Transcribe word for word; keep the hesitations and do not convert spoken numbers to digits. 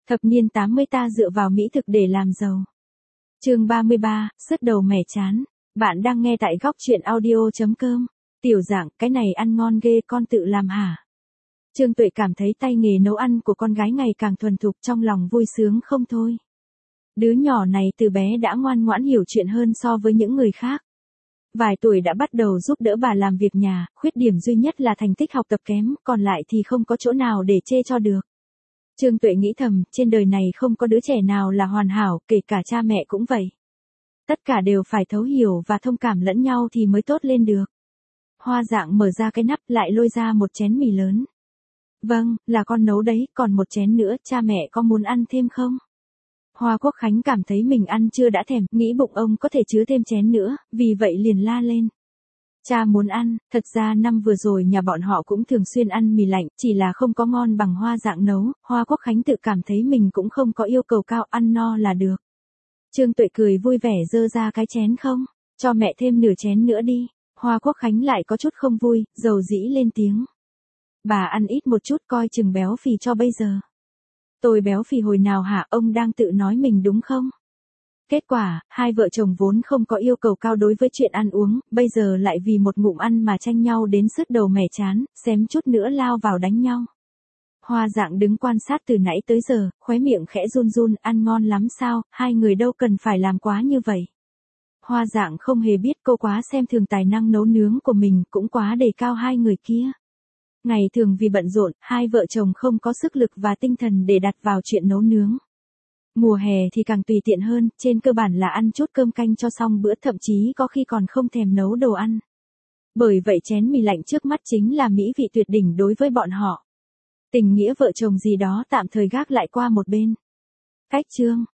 Thập niên tám mươi ta dựa vào mỹ thực để làm giàu. Chương ba mươi ba, sứt đầu mẻ chán. Bạn đang nghe tại góc truyện audio chấm com. Tiểu dạng, cái này ăn ngon ghê, con tự làm hả? Trương Tuệ cảm thấy tay nghề nấu ăn của con gái ngày càng thuần thục, trong lòng vui sướng không thôi. Đứa nhỏ này từ bé đã ngoan ngoãn hiểu chuyện hơn so với những người khác. Vài tuổi đã bắt đầu giúp đỡ bà làm việc nhà, khuyết điểm duy nhất là thành tích học tập kém, còn lại thì không có chỗ nào để chê cho được. Trương Tuệ nghĩ thầm, trên đời này không có đứa trẻ nào là hoàn hảo, kể cả cha mẹ cũng vậy. Tất cả đều phải thấu hiểu và thông cảm lẫn nhau thì mới tốt lên được. Hoa Dạng mở ra cái nắp lại lôi ra một chén mì lớn. Vâng, là con nấu đấy, còn một chén nữa, cha mẹ có muốn ăn thêm không? Hoa Quốc Khánh cảm thấy mình ăn chưa đã thèm, nghĩ bụng ông có thể chứa thêm chén nữa, vì vậy liền la lên. Cha muốn ăn, thật ra năm vừa rồi nhà bọn họ cũng thường xuyên ăn mì lạnh, chỉ là không có ngon bằng Hoa Dạng nấu, Hoa Quốc Khánh tự cảm thấy mình cũng không có yêu cầu cao, ăn no là được. Trương Tuệ cười vui vẻ giơ ra cái chén không, cho mẹ thêm nửa chén nữa đi. Hoa Quốc Khánh lại có chút không vui, dầu dĩ lên tiếng. Bà ăn ít một chút coi chừng béo phì cho bây giờ. Tôi béo phì hồi nào hả, ông đang tự nói mình đúng không? Kết quả, hai vợ chồng vốn không có yêu cầu cao đối với chuyện ăn uống, bây giờ lại vì một ngụm ăn mà tranh nhau đến sứt đầu mẻ chán, xém chút nữa lao vào đánh nhau. Hoa Dạng đứng quan sát từ nãy tới giờ, khóe miệng khẽ run run, ăn ngon lắm sao, hai người đâu cần phải làm quá như vậy. Hoa Dạng không hề biết cô quá xem thường tài năng nấu nướng của mình, cũng quá đề cao hai người kia. Ngày thường vì bận rộn, hai vợ chồng không có sức lực và tinh thần để đặt vào chuyện nấu nướng. Mùa hè thì càng tùy tiện hơn, trên cơ bản là ăn chút cơm canh cho xong bữa, thậm chí có khi còn không thèm nấu đồ ăn. Bởi vậy chén mì lạnh trước mắt chính là mỹ vị tuyệt đỉnh đối với bọn họ. Tình nghĩa vợ chồng gì đó tạm thời gác lại qua một bên. Cách chương